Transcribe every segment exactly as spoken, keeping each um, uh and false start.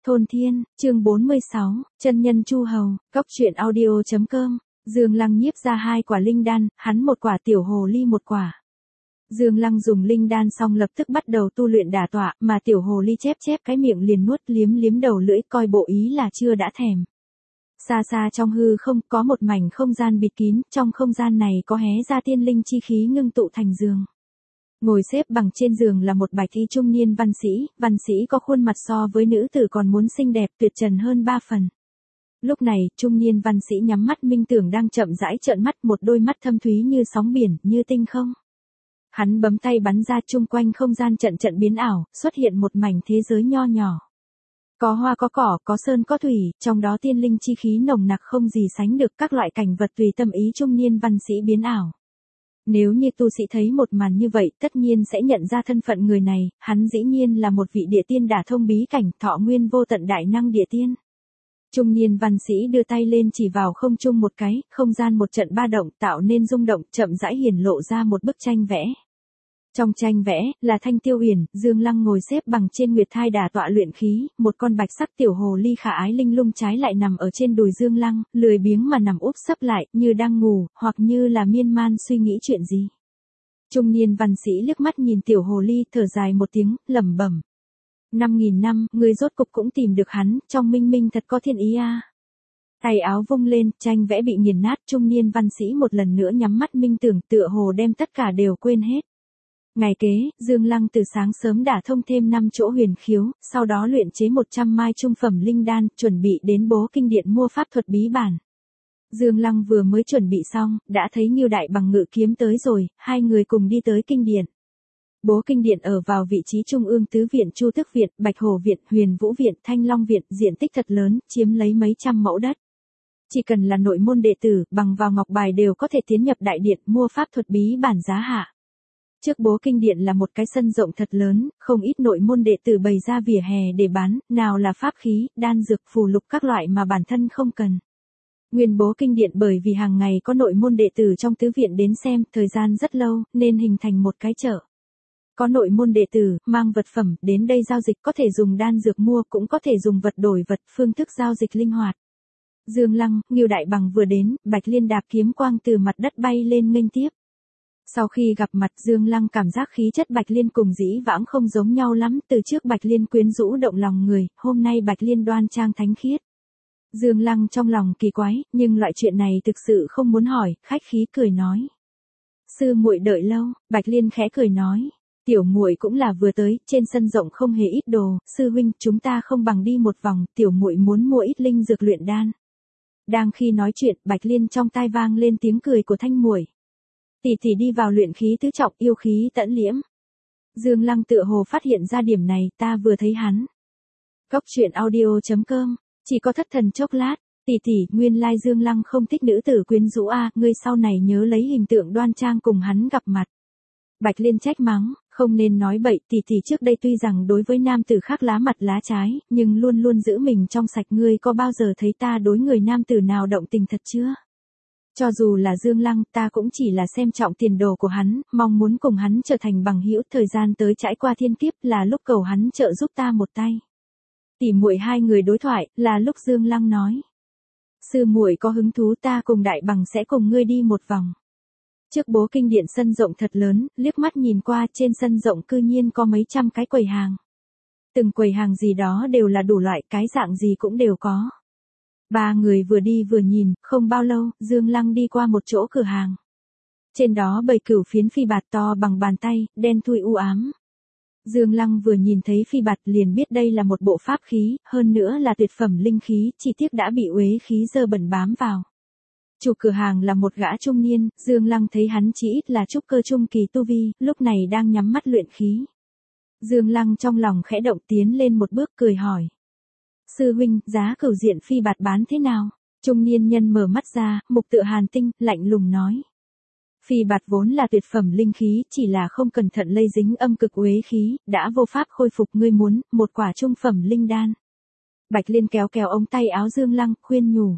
Thôn Thiên, chương bốn mươi sáu, chân nhân Chu Hầu, cốc truyện audio.com, Dương Lăng nhiếp ra hai quả linh đan, hắn một quả, tiểu hồ ly một quả. Dương Lăng dùng linh đan xong lập tức bắt đầu tu luyện đả tọa, mà tiểu hồ ly chép chép cái miệng liền nuốt liếm liếm đầu lưỡi, coi bộ ý là chưa đã thèm. Xa xa trong hư không có một mảnh không gian bịt kín, trong không gian này có hé ra tiên linh chi khí ngưng tụ thành giường. Ngồi xếp bằng trên giường là một bạch y trung niên văn sĩ, văn sĩ có khuôn mặt so với nữ tử còn muốn xinh đẹp, tuyệt trần hơn ba phần. Lúc này, trung niên văn sĩ nhắm mắt minh tưởng đang chậm rãi trợn mắt, một đôi mắt thâm thúy như sóng biển, như tinh không. Hắn bấm tay bắn ra, chung quanh không gian trận trận biến ảo, xuất hiện một mảnh thế giới nho nhỏ. Có hoa có cỏ, có sơn có thủy, trong đó tiên linh chi khí nồng nặc không gì sánh được, các loại cảnh vật tùy tâm ý trung niên văn sĩ biến ảo. Nếu như tu sĩ thấy một màn như vậy, tất nhiên sẽ nhận ra thân phận người này, hắn dĩ nhiên là một vị địa tiên đả thông bí cảnh, thọ nguyên vô tận đại năng địa tiên. Trung niên văn sĩ đưa tay lên chỉ vào không trung một cái, không gian một trận ba động, tạo nên rung động, chậm rãi hiển lộ ra một bức tranh vẽ. Trong tranh vẽ, là Thanh Tiêu Uyển, Dương Lăng ngồi xếp bằng trên nguyệt thai đả tọa luyện khí, một con bạch sắc tiểu hồ ly khả ái linh lung trái lại nằm ở trên đùi Dương Lăng, lười biếng mà nằm úp sấp lại, như đang ngủ, hoặc như là miên man suy nghĩ chuyện gì. Trung niên văn sĩ liếc mắt nhìn tiểu hồ ly, thở dài một tiếng, lẩm bẩm. Năm nghìn năm, người rốt cục cũng tìm được hắn, trong minh minh thật có thiên ý a. Tay áo vung lên, tranh vẽ bị nghiền nát, trung niên văn sĩ một lần nữa nhắm mắt minh tưởng, tựa hồ đem tất cả đều quên hết. Ngày kế, Dương Lăng từ sáng sớm đả thông thêm năm chỗ huyền khiếu, sau đó luyện chế một trăm mai trung phẩm linh đan, chuẩn bị đến Bố Kinh Điện mua pháp thuật bí bản. Dương Lăng vừa mới chuẩn bị xong, đã thấy Ngưu Đại Bằng ngự kiếm tới rồi, hai người cùng đi tới kinh điện. Bố Kinh Điện ở vào vị trí trung ương tứ viện, Chu Tước Viện, Bạch Hổ Viện, Huyền Vũ Viện, Thanh Long Viện, diện tích thật lớn, chiếm lấy mấy trăm mẫu đất. Chỉ cần là nội môn đệ tử, bằng vào ngọc bài đều có thể tiến nhập đại điện mua pháp thuật bí bản giá hạ. Trước Bố Kinh Điện là một cái sân rộng thật lớn, không ít nội môn đệ tử bày ra vỉa hè để bán, nào là pháp khí, đan dược, phù lục các loại mà bản thân không cần. Nguyên Bố Kinh Điện bởi vì hàng ngày có nội môn đệ tử trong tứ viện đến xem, thời gian rất lâu, nên hình thành một cái chợ. Có nội môn đệ tử, mang vật phẩm, đến đây giao dịch, có thể dùng đan dược mua, cũng có thể dùng vật đổi vật, phương thức giao dịch linh hoạt. Dương Lăng, Ngưu Đại Bằng vừa đến, Bạch Liên đạp kiếm quang từ mặt đất bay lên nghênh tiếp. Sau khi gặp mặt, Dương Lăng cảm giác khí chất Bạch Liên cùng dĩ vãng không giống nhau lắm, từ trước Bạch Liên quyến rũ động lòng người, hôm nay Bạch Liên đoan trang thánh khiết. Dương Lăng trong lòng kỳ quái, nhưng loại chuyện này thực sự không muốn hỏi, khách khí cười nói. Sư muội đợi lâu, Bạch Liên khẽ cười nói. Tiểu muội cũng là vừa tới, trên sân rộng không hề ít đồ, sư huynh, chúng ta không bằng đi một vòng, tiểu muội muốn mua ít linh dược luyện đan. Đang khi nói chuyện, Bạch Liên trong tai vang lên tiếng cười của Thanh muội. Tỷ tỷ đi vào luyện khí tứ trọng, yêu khí tẫn liễm. Dương Lăng tựa hồ phát hiện ra điểm này, ta vừa thấy hắn. Cốc truyện audio.com, chỉ có thất thần chốc lát, tỷ tỷ, nguyên lai Dương Lăng không thích nữ tử quyến rũ a, ngươi sau này nhớ lấy hình tượng đoan trang cùng hắn gặp mặt. Bạch Liên trách mắng, không nên nói bậy, tỷ tỷ trước đây tuy rằng đối với nam tử khác lá mặt lá trái, nhưng luôn luôn giữ mình trong sạch, ngươi có bao giờ thấy ta đối người nam tử nào động tình thật chưa? Cho dù là Dương Lăng, ta cũng chỉ là xem trọng tiền đồ của hắn, mong muốn cùng hắn trở thành bằng hữu, thời gian tới trải qua thiên kiếp là lúc cầu hắn trợ giúp ta một tay. Tỉ muội hai người đối thoại, là lúc Dương Lăng nói. Sư muội có hứng thú, ta cùng Đại Bằng sẽ cùng ngươi đi một vòng. Trước Bố Kinh Điện sân rộng thật lớn, liếc mắt nhìn qua, trên sân rộng cư nhiên có mấy trăm cái quầy hàng. Từng quầy hàng gì đó đều là đủ loại, cái dạng gì cũng đều có. Ba người vừa đi vừa nhìn, không bao lâu, Dương Lăng đi qua một chỗ cửa hàng. Trên đó bày cửu phiến phi bạt to bằng bàn tay, đen thui u ám. Dương Lăng vừa nhìn thấy phi bạt liền biết đây là một bộ pháp khí, hơn nữa là tuyệt phẩm linh khí, chỉ tiếc đã bị uế khí dơ bẩn bám vào. Chủ cửa hàng là một gã trung niên, Dương Lăng thấy hắn chỉ ít là trúc cơ trung kỳ tu vi, lúc này đang nhắm mắt luyện khí. Dương Lăng trong lòng khẽ động, tiến lên một bước cười hỏi. Sư huynh, giá cửu diện phi bạt bán thế nào? Trung niên nhân mở mắt ra, mục tựa hàn tinh, lạnh lùng nói. Phi bạt vốn là tuyệt phẩm linh khí, chỉ là không cẩn thận lây dính âm cực uế khí, đã vô pháp khôi phục, ngươi muốn, một quả trung phẩm linh đan. Bạch Liên kéo kéo ống tay áo Dương Lăng, khuyên nhủ.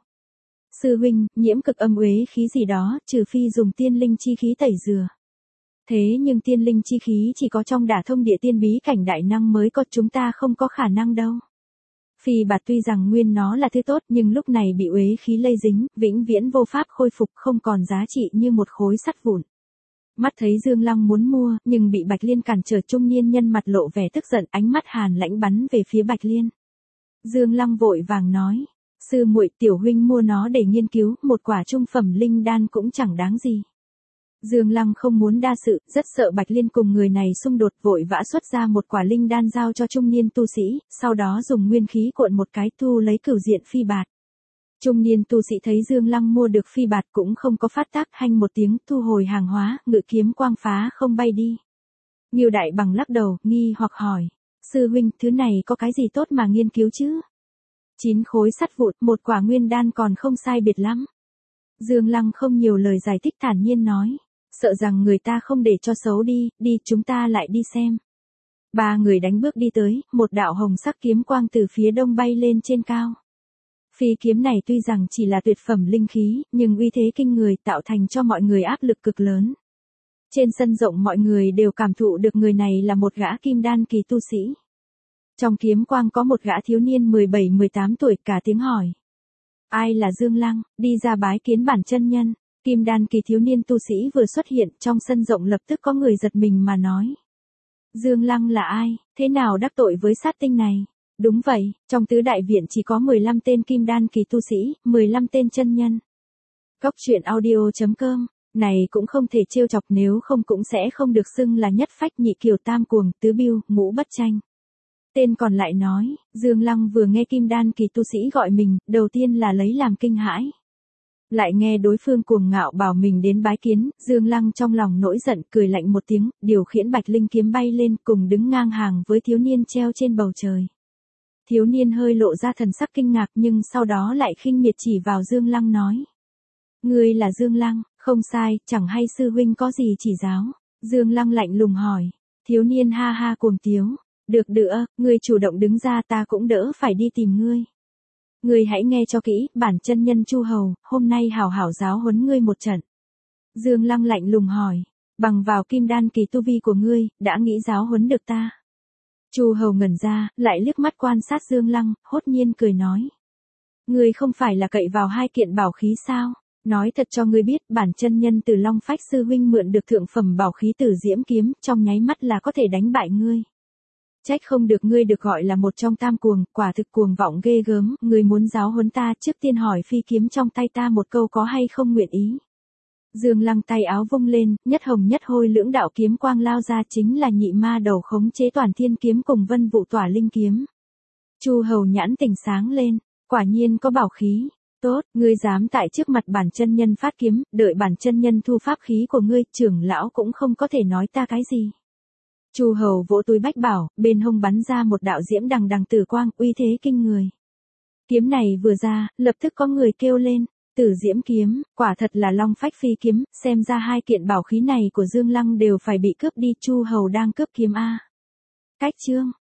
Sư huynh, nhiễm cực âm uế khí gì đó, trừ phi dùng tiên linh chi khí tẩy rửa. Thế nhưng tiên linh chi khí chỉ có trong đả thông địa tiên bí cảnh đại năng mới có, chúng ta không có khả năng đâu. Phi bạt tuy rằng nguyên nó là thứ tốt nhưng lúc này bị uế khí lây dính, vĩnh viễn vô pháp khôi phục, không còn giá trị như một khối sắt vụn. Mắt thấy Dương Lăng muốn mua, nhưng bị Bạch Liên cản trở, trung niên nhân mặt lộ vẻ tức giận, ánh mắt hàn lãnh bắn về phía Bạch Liên. Dương Lăng vội vàng nói, sư muội, tiểu huynh mua nó để nghiên cứu, một quả trung phẩm linh đan cũng chẳng đáng gì. Dương Lăng không muốn đa sự, rất sợ Bạch Liên cùng người này xung đột, vội vã xuất ra một quả linh đan giao cho trung niên tu sĩ, sau đó dùng nguyên khí cuộn một cái thu lấy cửu diện phi bạt. Trung niên tu sĩ thấy Dương Lăng mua được phi bạt cũng không có phát tác, hanh một tiếng thu hồi hàng hóa, ngự kiếm quang phá không bay đi. Ngưu Đại Bằng lắc đầu, nghi hoặc hỏi, sư huynh, thứ này có cái gì tốt mà nghiên cứu chứ? Chín khối sắt vụn, một quả nguyên đan còn không sai biệt lắm. Dương Lăng không nhiều lời giải thích, thản nhiên nói, sợ rằng người ta không để cho xấu đi, đi, chúng ta lại đi xem. Ba người đánh bước đi tới, một đạo hồng sắc kiếm quang từ phía đông bay lên trên cao. Phi kiếm này tuy rằng chỉ là tuyệt phẩm linh khí, nhưng uy thế kinh người, tạo thành cho mọi người áp lực cực lớn. Trên sân rộng mọi người đều cảm thụ được người này là một gã kim đan kỳ tu sĩ. Trong kiếm quang có một gã thiếu niên mười bảy mười tám tuổi, cả tiếng hỏi. Ai là Dương Lăng, đi ra bái kiến bản chân nhân. Kim đan kỳ thiếu niên tu sĩ vừa xuất hiện, trong sân rộng lập tức có người giật mình mà nói. Dương Lăng là ai, thế nào đắc tội với sát tinh này? Đúng vậy, trong tứ đại viện chỉ có mười lăm tên kim đan kỳ tu sĩ, mười lăm tên chân nhân. Cốc truyện audio chấm com, này cũng không thể trêu chọc, nếu không cũng sẽ không được xưng là nhất phách nhị kiều tam cuồng, tứ biêu, ngũ bất tranh. Tên còn lại nói, Dương Lăng vừa nghe kim đan kỳ tu sĩ gọi mình, đầu tiên là lấy làm kinh hãi. Lại nghe đối phương cuồng ngạo bảo mình đến bái kiến, Dương Lăng trong lòng nổi giận, cười lạnh một tiếng, điều khiển Bạch Linh kiếm bay lên, cùng đứng ngang hàng với thiếu niên treo trên bầu trời. Thiếu niên hơi lộ ra thần sắc kinh ngạc, nhưng sau đó lại khinh miệt chỉ vào Dương Lăng nói. Ngươi là Dương Lăng, không sai, chẳng hay sư huynh có gì chỉ giáo. Dương Lăng lạnh lùng hỏi. Thiếu niên ha ha cuồng tiếu. Được đnữa, ngươi chủ động đứng ra, ta cũng đỡ phải đi tìm ngươi. Ngươi hãy nghe cho kỹ, bản chân nhân Chu Hầu, hôm nay hảo hảo giáo huấn ngươi một trận. Dương Lăng lạnh lùng hỏi. Bằng vào kim đan kỳ tu vi của ngươi, đã nghĩ giáo huấn được ta? Chu Hầu ngẩn ra, lại liếc mắt quan sát Dương Lăng, hốt nhiên cười nói. Ngươi không phải là cậy vào hai kiện bảo khí sao? Nói thật cho ngươi biết, bản chân nhân từ Long Phách sư huynh mượn được thượng phẩm bảo khí Tử Diễm kiếm, trong nháy mắt là có thể đánh bại ngươi. Trách không được ngươi được gọi là một trong tam cuồng, quả thực cuồng vọng ghê gớm, ngươi muốn giáo huấn ta, trước tiên hỏi phi kiếm trong tay ta một câu có hay không nguyện ý. Dương Lăng tay áo vung lên, nhất hồng nhất hôi lưỡng đạo kiếm quang lao ra, chính là nhị ma đầu khống chế toàn thiên kiếm cùng vân vụ tỏa linh kiếm. Chu Hầu nhãn tỉnh sáng lên, quả nhiên có bảo khí. Tốt, ngươi dám tại trước mặt bản chân nhân phát kiếm, đợi bản chân nhân thu pháp khí của ngươi, trưởng lão cũng không có thể nói ta cái gì. Chu Hầu vỗ túi bách bảo, bên hông bắn ra một đạo diễm đằng đằng tử quang, uy thế kinh người. Kiếm này vừa ra, lập tức có người kêu lên, Tử Diễm kiếm, quả thật là Long Phách phi kiếm, xem ra hai kiện bảo khí này của Dương Lăng đều phải bị cướp đi, Chu Hầu đang cướp kiếm a. Cách chương